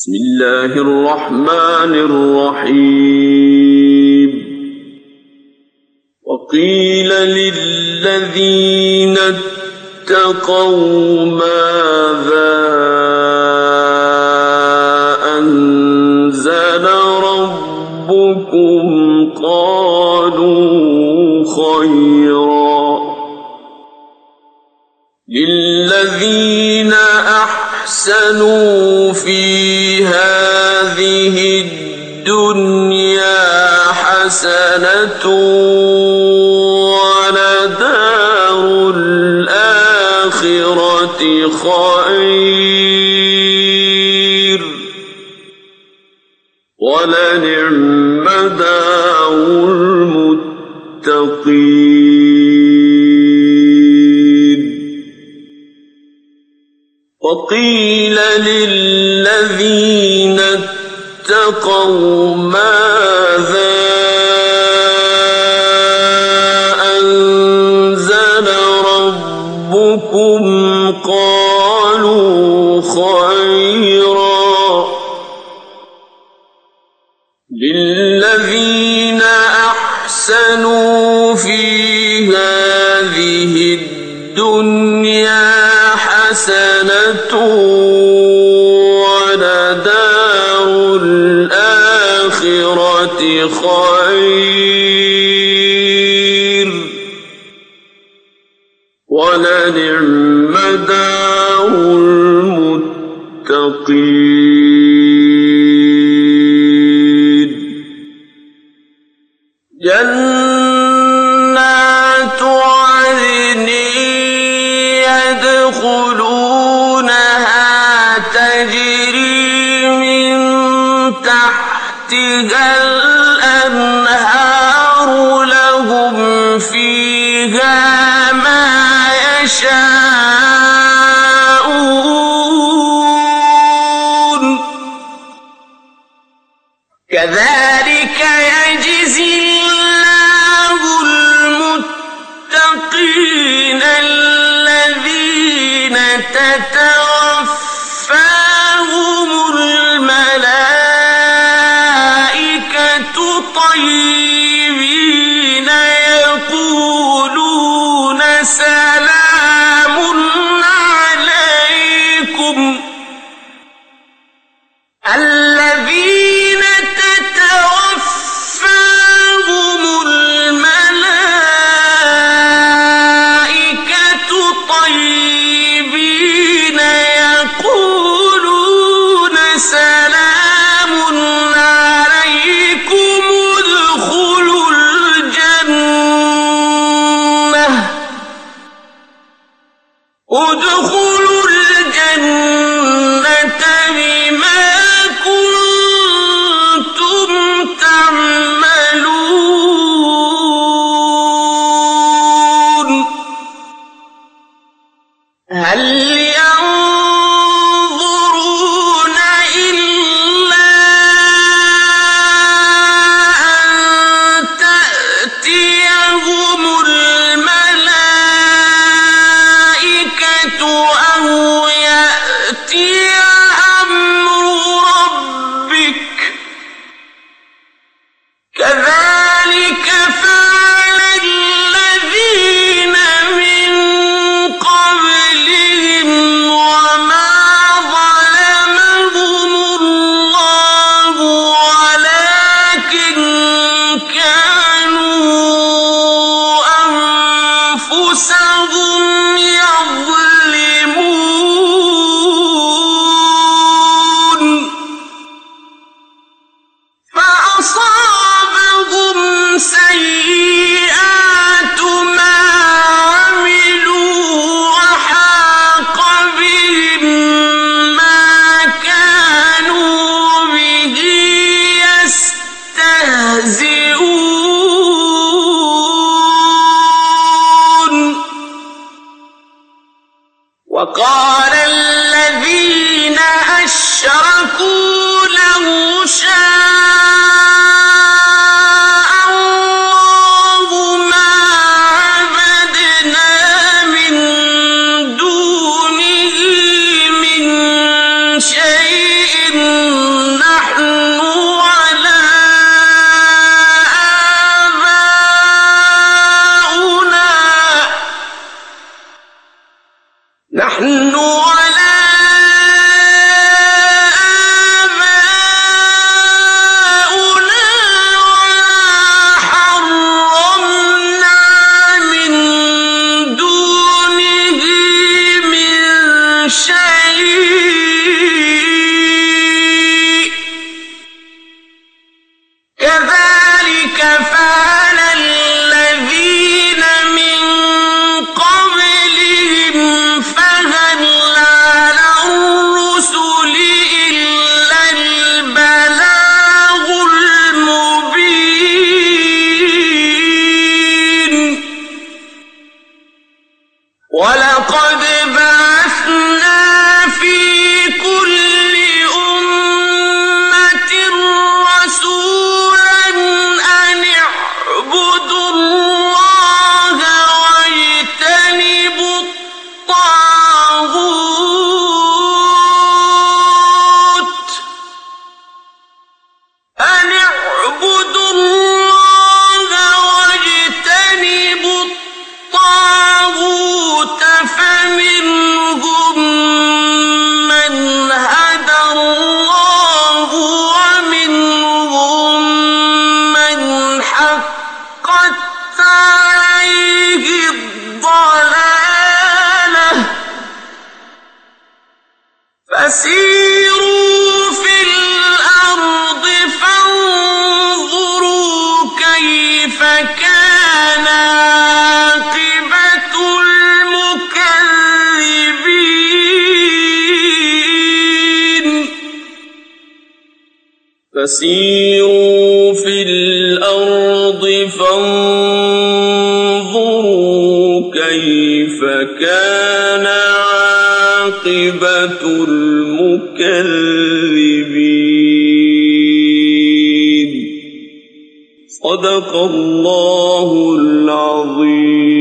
بسم الله الرحمن الرحيم وقيل للذين اتقوا ماذا أنزل ربكم قالوا خيرا للذين أحسنوا في هذه الدنيا حسنة ولدار الآخرة خير ولنعم دار المتقين وقيل للذين اتقوا ماذا أنزل ربكم قالوا خيرا للذين أحسنوا في هذه الدنيا حسنة ولدار الآخرة خير ولنعم دار المتقين جنات عدن يدخلونها تجري من تحتها الأنهار لهم فيها ما يشاءون كذلك يجزي الله المتقين الذين تتوفاهم الملائكة طيبين يقولون سلام عليكم الذين تتوفاهم الملائكة طيبين يقولون سلام عليكم ادخلوا الجنة بما كنتم تعملون هل ينظرون إلا أن تأتيهم الملائكة أو يأتي أمر ربك كذلك فعل الذين من قبلهم وما ظلمهم الله ولكن كانوا أنفسهم يظلمون فأصابهم سيئات ما عملوا وحاق بهم ما كانوا به يستهزئون وقال الذين أشركوا لو شاء الله ما عبدنا من دونه من شيء فسيروا في الأرض فانظروا كيف كان عاقبة المكذبين. صدق الله العظيم.